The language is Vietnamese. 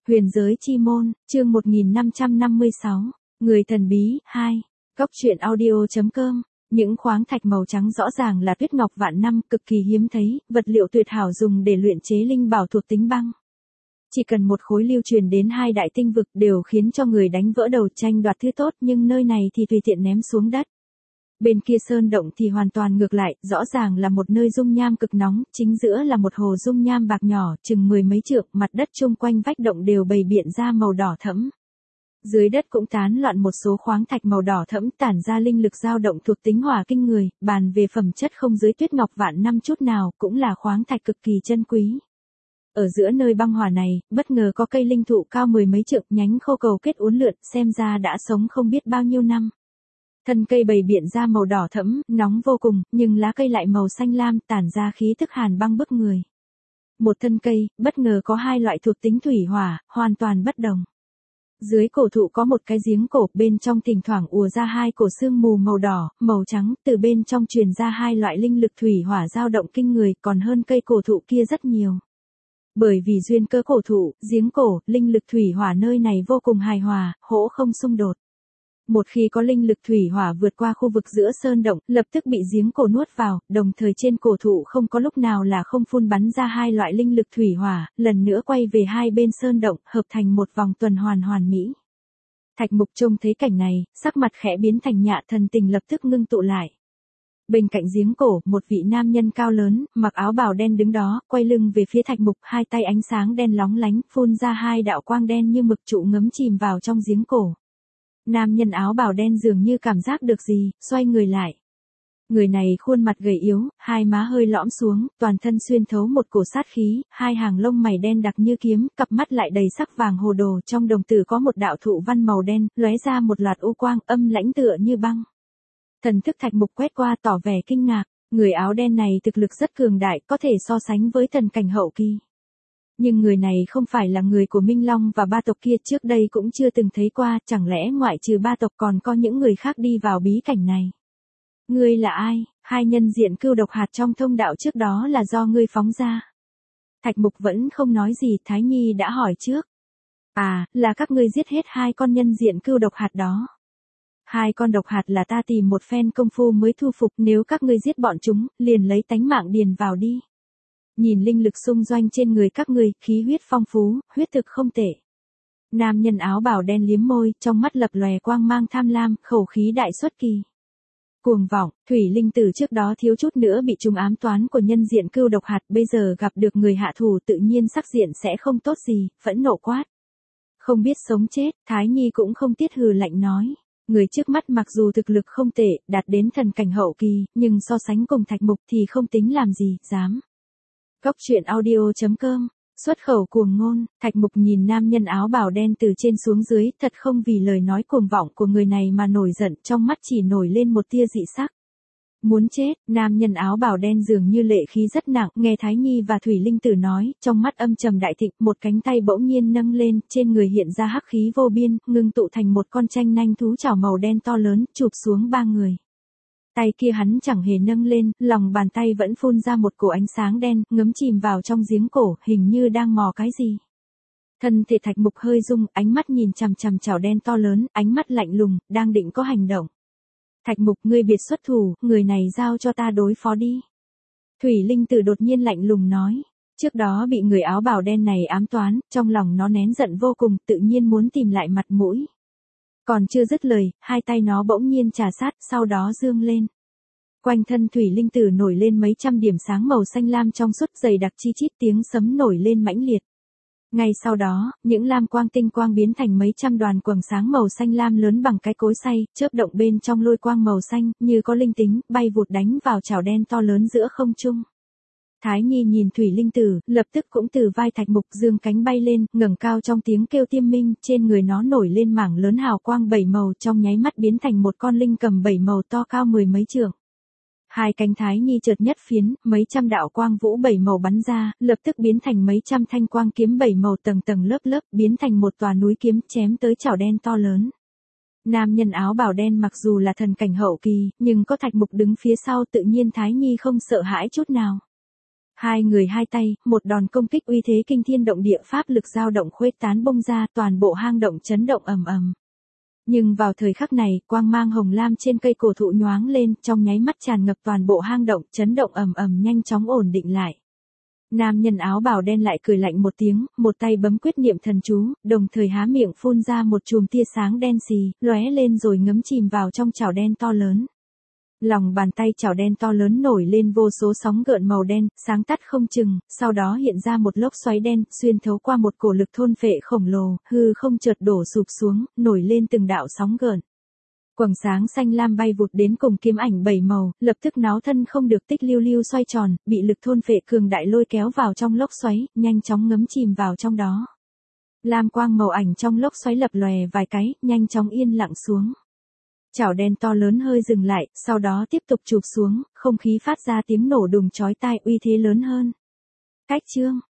Huyền giới chi môn, chương 1556, người thần bí, 2. Góc truyện audio.com. Những khoáng thạch màu trắng rõ ràng là tuyết ngọc vạn năm, cực kỳ hiếm thấy, vật liệu tuyệt hảo dùng để luyện chế linh bảo thuộc tính băng. Chỉ cần một khối lưu truyền đến hai đại tinh vực đều khiến cho người đánh vỡ đầu tranh đoạt thứ tốt, nhưng nơi này thì tùy tiện ném xuống đất. Bên kia sơn động thì hoàn toàn ngược lại, rõ ràng là một nơi dung nham cực nóng, chính giữa là một hồ dung nham bạc nhỏ, chừng mười mấy trượng, mặt đất chung quanh vách động đều bày biện ra màu đỏ thẫm. Dưới đất cũng tán loạn một số khoáng thạch màu đỏ thẫm tản ra linh lực dao động thuộc tính hỏa kinh người, bàn về phẩm chất không dưới tuyết ngọc vạn năm chút nào, cũng là khoáng thạch cực kỳ chân quý. Ở giữa nơi băng hỏa này, bất ngờ có cây linh thụ cao mười mấy trượng, nhánh khô cầu kết uốn lượn, xem ra đã sống không biết bao nhiêu năm. Thân cây bày biện ra màu đỏ thẫm, nóng vô cùng, nhưng lá cây lại màu xanh lam, tản ra khí tức hàn băng bức người. Một thân cây, bất ngờ có hai loại thuộc tính thủy hỏa, hoàn toàn bất đồng. Dưới cổ thụ có một cái giếng cổ, bên trong thỉnh thoảng ùa ra hai cổ sương mù màu đỏ, màu trắng, từ bên trong truyền ra hai loại linh lực thủy hỏa dao động kinh người, còn hơn cây cổ thụ kia rất nhiều. Bởi vì duyên cơ cổ thụ, giếng cổ, linh lực thủy hỏa nơi này vô cùng hài hòa, hỗ không xung đột. Một khi có linh lực thủy hỏa vượt qua khu vực giữa sơn động, lập tức bị giếng cổ nuốt vào, đồng thời trên cổ thụ không có lúc nào là không phun bắn ra hai loại linh lực thủy hỏa, lần nữa quay về hai bên sơn động, hợp thành một vòng tuần hoàn hoàn mỹ. Thạch Mục trông thấy cảnh này, sắc mặt khẽ biến thành nhạ, thần tình lập tức ngưng tụ lại. Bên cạnh giếng cổ, một vị nam nhân cao lớn, mặc áo bào đen đứng đó, quay lưng về phía Thạch Mục, hai tay ánh sáng đen lóng lánh, phun ra hai đạo quang đen như mực trụ ngấm chìm vào trong giếng cổ. Nam nhân áo bào đen dường như cảm giác được gì, xoay người lại. Người này khuôn mặt gầy yếu, hai má hơi lõm xuống, toàn thân xuyên thấu một cổ sát khí, hai hàng lông mày đen đặc như kiếm, cặp mắt lại đầy sắc vàng hồ đồ, trong đồng tử có một đạo thụ văn màu đen, lóe ra một loạt u quang, âm lãnh tựa như băng. Thần thức Thạch Mục quét qua tỏ vẻ kinh ngạc, người áo đen này thực lực rất cường đại, có thể so sánh với thần cảnh hậu kỳ. Nhưng người này không phải là người của Minh Long và ba tộc kia, trước đây cũng chưa từng thấy qua, chẳng lẽ ngoại trừ ba tộc còn có những người khác đi vào bí cảnh này? Ngươi là ai? Hai nhân diện cưu độc hạt trong thông đạo trước đó là do ngươi phóng ra. Thạch Mục vẫn không nói gì, Thái Nhi đã hỏi trước. À, là các ngươi giết hết hai con nhân diện cưu độc hạt đó. Hai con độc hạt là ta tìm một phen công phu mới thu phục, nếu các ngươi giết bọn chúng, liền lấy tánh mạng điền vào đi. Nhìn linh lực xung doanh trên người các ngươi, khí huyết phong phú, huyết thực không tệ. Nam nhân áo bào đen liếm môi, trong mắt lập lòe quang mang tham lam, khẩu khí đại xuất kỳ. Cuồng vọng, Thủy Linh Tử trước đó thiếu chút nữa bị trùng ám toán của nhân diện cưu độc hạt, bây giờ gặp được người hạ thủ tự nhiên sắc diện sẽ không tốt gì, phẫn nộ quát. Không biết sống chết, Thái Nhi cũng không tiết hừ lạnh nói. Người trước mắt mặc dù thực lực không tệ, đạt đến thần cảnh hậu kỳ, nhưng so sánh cùng Thạch Mục thì không tính làm gì, dám. Góc truyện audio.com. Xuất khẩu cuồng ngôn, Thạch Mục nhìn nam nhân áo bào đen từ trên xuống dưới, thật không vì lời nói cuồng vọng của người này mà nổi giận, trong mắt chỉ nổi lên một tia dị sắc. Muốn chết, nam nhân áo bào đen dường như lệ khí rất nặng, nghe Thái Nhi và Thủy Linh Tử nói, trong mắt âm trầm đại thịnh, một cánh tay bỗng nhiên nâng lên, trên người hiện ra hắc khí vô biên, ngưng tụ thành một con tranh nanh thú chảo màu đen to lớn, chụp xuống ba người. Tay kia hắn chẳng hề nâng lên, lòng bàn tay vẫn phun ra một cổ ánh sáng đen, ngấm chìm vào trong giếng cổ, hình như đang mò cái gì. Thân thể Thạch Mục hơi rung, ánh mắt nhìn chằm chằm chảo đen to lớn, ánh mắt lạnh lùng, đang định có hành động. Thạch Mục, ngươi biệt xuất thủ, người này giao cho ta đối phó đi. Thủy Linh Tử đột nhiên lạnh lùng nói. Trước đó bị người áo bào đen này ám toán, trong lòng nó nén giận vô cùng, tự nhiên muốn tìm lại mặt mũi. Còn chưa dứt lời, hai tay nó bỗng nhiên trà sát, sau đó dương lên. Quanh thân Thủy Linh Tử nổi lên mấy trăm điểm sáng màu xanh lam trong suốt dày đặc chi chít, tiếng sấm nổi lên mãnh liệt. Ngay sau đó, những lam quang tinh quang biến thành mấy trăm đoàn quầng sáng màu xanh lam lớn bằng cái cối xay, chớp động bên trong lôi quang màu xanh, như có linh tính, bay vụt đánh vào chảo đen to lớn giữa không trung. Thái Nhi nhìn Thủy Linh Tử, lập tức cũng từ vai Thạch Mục dương cánh bay lên, ngẩng cao trong tiếng kêu tiêm minh, trên người nó nổi lên mảng lớn hào quang bảy màu, trong nháy mắt biến thành một con linh cầm bảy màu to cao mười mấy trượng. Hai cánh Thái Nhi chợt nhất phiến, mấy trăm đạo quang vũ bảy màu bắn ra, lập tức biến thành mấy trăm thanh quang kiếm bảy màu tầng tầng lớp lớp, biến thành một tòa núi kiếm chém tới chảo đen to lớn. Nam nhân áo bào đen mặc dù là thần cảnh hậu kỳ, nhưng có Thạch Mục đứng phía sau tự nhiên Thái Nhi không sợ hãi chút nào. Hai người hai tay, một đòn công kích uy thế kinh thiên động địa, pháp lực dao động khuếch tán bung ra, toàn bộ hang động chấn động ầm ầm. Nhưng vào thời khắc này, quang mang hồng lam trên cây cổ thụ nhoáng lên, trong nháy mắt tràn ngập toàn bộ hang động, chấn động ầm ầm nhanh chóng ổn định lại. Nam nhân áo bào đen lại cười lạnh một tiếng, một tay bấm quyết niệm thần chú, đồng thời há miệng phun ra một chùm tia sáng đen xì, lóe lên rồi ngấm chìm vào trong chảo đen to lớn. Lòng bàn tay chảo đen to lớn nổi lên vô số sóng gợn màu đen, sáng tắt không chừng, sau đó hiện ra một lốc xoáy đen, xuyên thấu qua một cổ lực thôn phệ khổng lồ, hư không chợt đổ sụp xuống, nổi lên từng đạo sóng gợn. Quầng sáng xanh lam bay vụt đến cùng kiếm ảnh 7 màu, lập tức náo thân không được tích lưu lưu xoay tròn, bị lực thôn phệ cường đại lôi kéo vào trong lốc xoáy, nhanh chóng ngấm chìm vào trong đó. Lam quang màu ảnh trong lốc xoáy lập lòe vài cái, nhanh chóng yên lặng xuống. Chảo đen to lớn hơi dừng lại, sau đó tiếp tục chụp xuống, không khí phát ra tiếng nổ đùng chói tai, uy thế lớn hơn. Cách chương